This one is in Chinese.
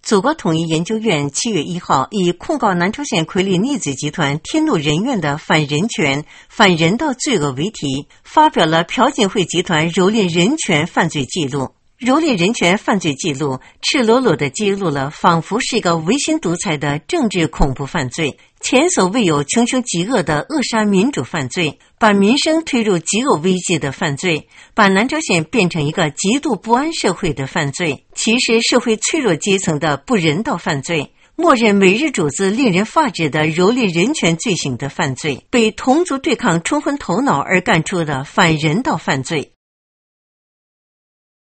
祖国统一研究院7月1号以控告南朝鲜傀儡逆子集团天怒人怨的反人权、反人道罪恶为题，发表了朴槿惠集团蹂躏人权犯罪记录。蹂躏人权犯罪记录赤裸裸地揭露了仿佛是一个唯心独裁的政治恐怖犯罪，前所未有穷凶极恶的扼杀民主犯罪，把民生推入极恶危机的犯罪，把南朝鲜变成一个极度不安社会的犯罪，歧视社会脆弱阶层的不人道犯罪，默认美日主子令人发指的蹂躏人权罪行的犯罪，被同族对抗冲昏头脑而干出的反人道犯罪。